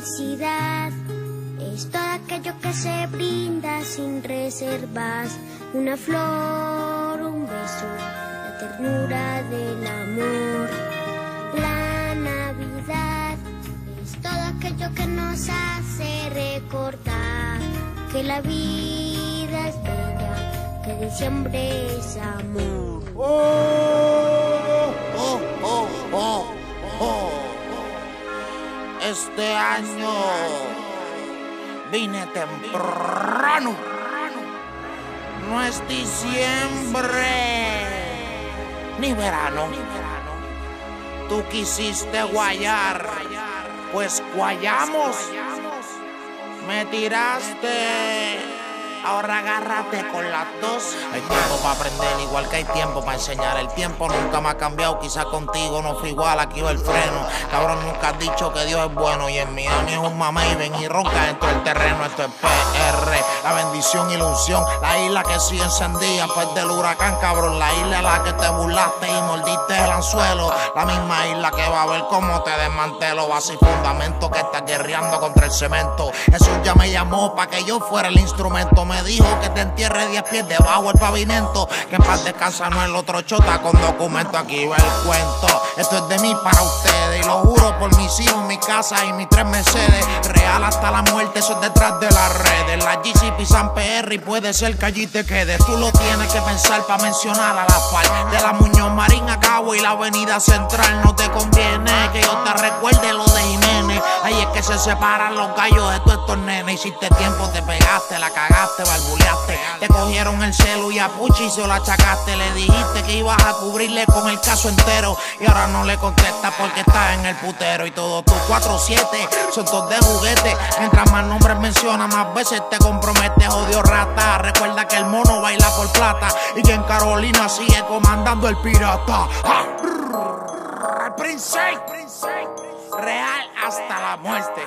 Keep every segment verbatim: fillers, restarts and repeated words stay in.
felicidad es todo aquello que se brinda sin reservas. Una flor, un beso, la ternura del amor. La Navidad es todo aquello que nos hace recordar que la vida es bella, que diciembre es amor. Oh, oh, oh, oh, oh. Este año vine temprano. No es diciembre ni verano. Tú quisiste guayar, pues guayamos. Me tiraste, ahora agárrate con las dos. Hay tiempo para aprender, igual que hay tiempo para enseñar. El tiempo nunca me ha cambiado, quizás contigo no fue igual, aquí va el freno. Cabrón, nunca has dicho que Dios es bueno y en Miami es un mamey. Ven y ronca dentro del terreno, esto es P R. La bendición y la unción, la isla que sigue encendida después del huracán, cabrón. La isla a la que te burlaste y mordiste el anzuelo. La misma isla que va a ver cómo te desmantelo. Base y fundamento que estás guerreando contra el cemento. Jesús ya me llamó para que yo fuera el instrumento. Me dijo que te entierre diez pies debajo del pavimento. Que en paz descansa no el otro chota con documento. Aquí va el cuento. Esto es de mí para ustedes. Y lo juro por mis hijos, mi casa y mis tres Mercedes. Real hasta la muerte, eso es detrás de las redes. La G C pisan P R y puede ser que allí te quedes. Tú lo tienes que pensar para mencionar a la FARC. De la Muñoz Marín a Cabo y la Avenida Central. No te conviene que yo te recuerde lo de Jiménez. Ahí es que se separan los gallos de todos estos nenes. Hiciste tiempo, te pegaste, la cagaste, barbuleaste. Te cogieron el celu y a Puchi se lo achacaste. Le dijiste que ibas a cubrirle con el caso entero. Y ahora no le contestas porque estás en el putero. Y todos tus cuatro siete son todos de juguete. Mientras más nombres mencionas, más veces te comprometes, odio rata. Recuerda que el mono baila por plata y que en Carolina sigue comandando el pirata. ¡Ah! Prince, real hasta la muerte.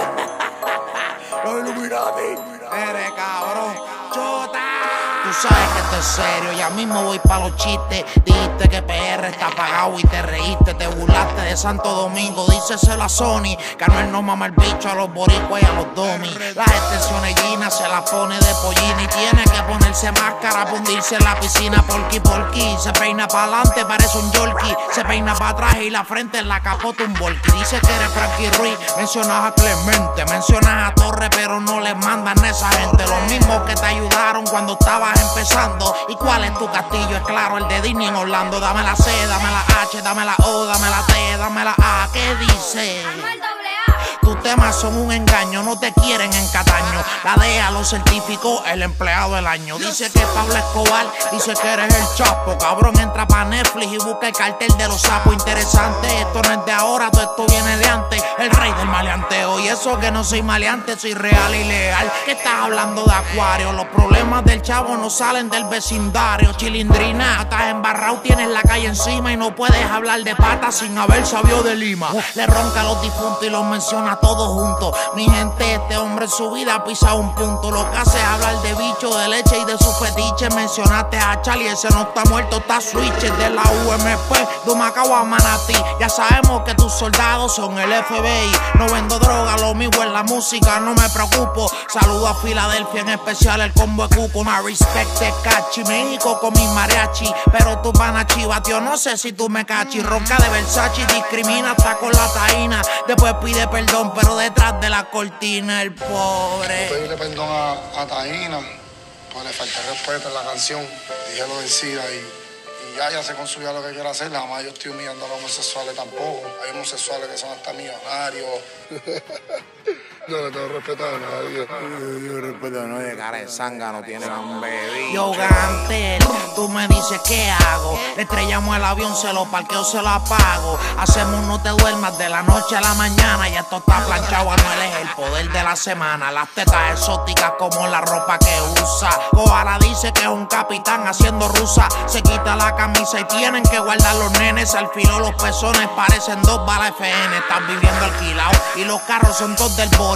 Los Illuminati. Eres cabrón, chota. Tú sabes que esto es serio, ya mismo voy pa' los chistes. Dijiste que P R está apagado y te reíste. Te burlaste de Santo Domingo, díceselo a Sony. Que Anuel no mama el bicho a los boricuas y a los domis. Las extensiones Gina se las pone de pollina. Y tiene que ponerse máscara para hundirse en la piscina. Porky porky, se peina pa' adelante, parece un yorkie. Se peina pa' atrás y la frente en la capota un volky. Dice que eres Frankie Ruiz, mencionas a Clemente. Mencionas a Torre pero no les mandan a esa gente. Los mismos que te ayudaron cuando estabas empezando. ¿Y cuál es tu castillo? Es claro, el de Disney en Orlando. Dame la C, dame la H, dame la O, dame la T, dame la A. ¿Qué dice? Tus temas son un engaño, no te quieren en Cataño. La D E A lo certificó el empleado del año. Dice que Pablo Escobar, dice que eres el Chapo. Cabrón, entra pa' Netflix y busca el cartel de los sapos. Interesante, esto no es de ahora, todo esto viene de antes. El rey del maleanteo, y eso que no soy maleante, soy real y leal. ¿Qué estás hablando de acuario? Los problemas del chavo no salen del vecindario. Chilindrina, estás embarrado, tienes la calle encima y no puedes hablar de patas sin haber sabido de Lima. Le ronca a los difuntos y los menciona todos juntos. Mi gente, este hombre en su vida ha pisado un punto. Lo que hace es hablar de bicho, de leche y de su fetiche. Mencionaste a Charlie, ese no está muerto, está switch. De la U M P, de Macao a Manatí. Ya sabemos que tus soldados son el F B I. No vendo droga, lo mío es la música, no me preocupo. Saludo a Filadelfia, en especial el combo de Cuco. My respect de Cachi, México con mis mariachi. Pero tú van a chiva, tío, no sé si tú me cachi. Ronca de Versace, discrimina hasta con la taína. Después pide perdón, pero detrás de la cortina el pobre. Pedirle perdón a, a Taína, pues le falté respeto en la canción. Dije lo del SIDA y, y ya, ya se construyó lo que quiero hacer. Jamás yo estoy humillando a los homosexuales tampoco. Hay homosexuales que son hasta millonarios. No le tengo respeto a nadie. Yo respeto a nadie, cara de sanga, no tiene un bebé. Yo Gantel, tú me dices qué hago. Le estrellamos el avión, se lo parqueo, se lo apago. Hacemos no te duermas de la noche a la mañana. Ya esto está planchado, Anuel es el poder de la semana. Las tetas exóticas como la ropa que usa. Koala dice que es un capitán haciendo rusa. Se quita la camisa y tienen que guardar los nenes. Al filo los pezones parecen dos balas F N. Están viviendo alquilados y los carros son dos del body.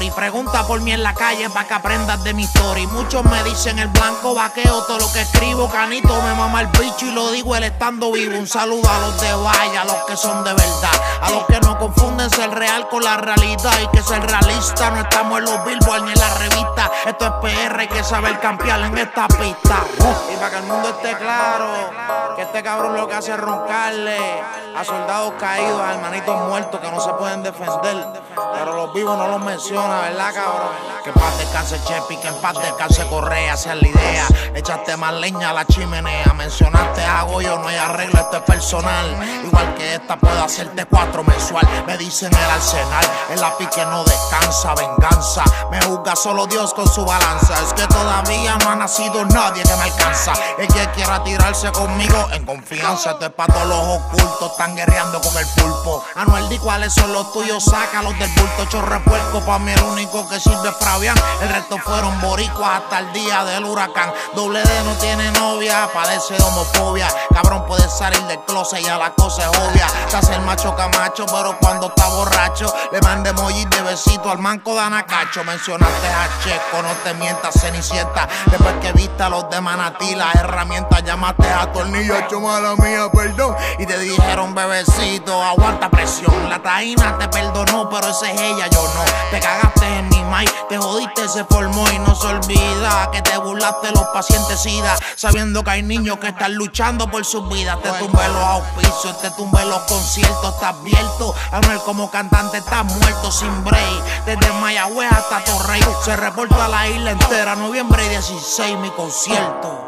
story. Pregunta por mí en la calle pa' que aprendas de mi story. Muchos me dicen el blanco vaqueo, todo lo que escribo. Canito me mama el bicho y lo digo él estando vivo. Un saludo a los de Valle, a los que son de verdad, a los que no confunden ser real con la realidad. Y que ser realista, no estamos en los billboards ni en la revista. Esto es P R, hay que saber campear en esta pista. Y para que el mundo esté claro, que este cabrón lo que hace es roncarle a soldados caídos, a hermanitos muertos que no se pueden defender. Pero los vivos no los menciona, ¿verdad, cabrón? Que en paz descanse Chepi, que en paz descanse Correa, esa es la idea. Echaste más leña a la chimenea, mencionaste a Goyo, no hay arreglo, esto es personal. Igual que esta puedo hacerte cuatro mensual. Me dicen el arsenal, el lápiz que no descansa, venganza. Me juzga solo Dios con su balanza. Es que todavía no ha nacido nadie que me alcanza. El que quiera tirarse conmigo en confianza. Esto es pa' todos los ocultos, están guerreando con el pulpo. Anuel, di cuáles son los tuyos, sácalos del bulto. Chorre puerco, pa' mí el único que sirve es Fabián. El resto fueron boricuas hasta el día del huracán. Doble D no tiene novia, padece de homofobia. Cabrón puede salir del closet y ya la cosa es obvia. Se hace el macho camacho, pero cuando está borracho le manda emojis de besito al manco de Anacacho. Mencionaste a Checo, no te mientas, Cenicienta. Después que viste a los de Manatí, las herramientas, llamaste a Tornillo, hecho mala mía, perdón. Y te dijeron, bebecito, aguanta presión. La taína te perdonó, pero esa es ella, yo no. Te cagaste en mi mic, te jodiste, se formó y no se olvida que te burlaste de los pacientes SIDA, sabiendo que hay niños que están luchando por sus vidas. Te tumbé los auspicios, te tumbé los conciertos, estás abierto. Anuel como cantante estás muerto sin break. Desde Mayagüez hasta Torrey se reporta a la isla entera. Noviembre dieciséis, mi concierto.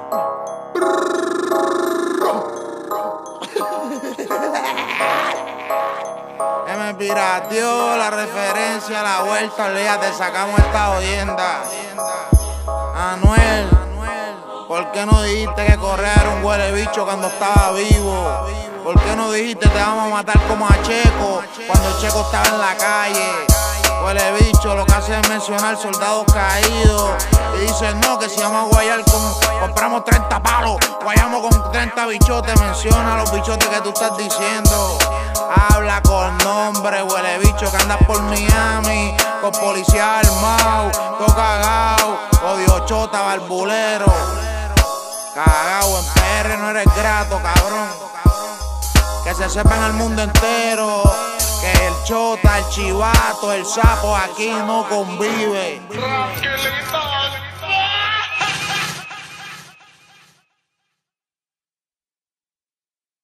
Me pirateó la referencia, la vuelta, olvídate, sacamos esta jodienda. Anuel, ¿por qué no dijiste que Correa era un huele bicho cuando estaba vivo? ¿Por qué no dijiste te vamos a matar como a Checo cuando Checo estaba en la calle? Huele bicho, lo que hace es mencionar soldados caídos. Y dicen no, que si vamos a guayar con, compramos treinta palos, guayamos con treinta bichotes. Menciona los bichotes que tú estás diciendo. Habla con nombre, huele bicho, que andas por Miami con policía armado, todo cagao, odio chota, barbulero. Cagao, en P R no eres grato, cabrón. Que se sepa en el mundo entero que el chota, el chivato, el sapo aquí no convive.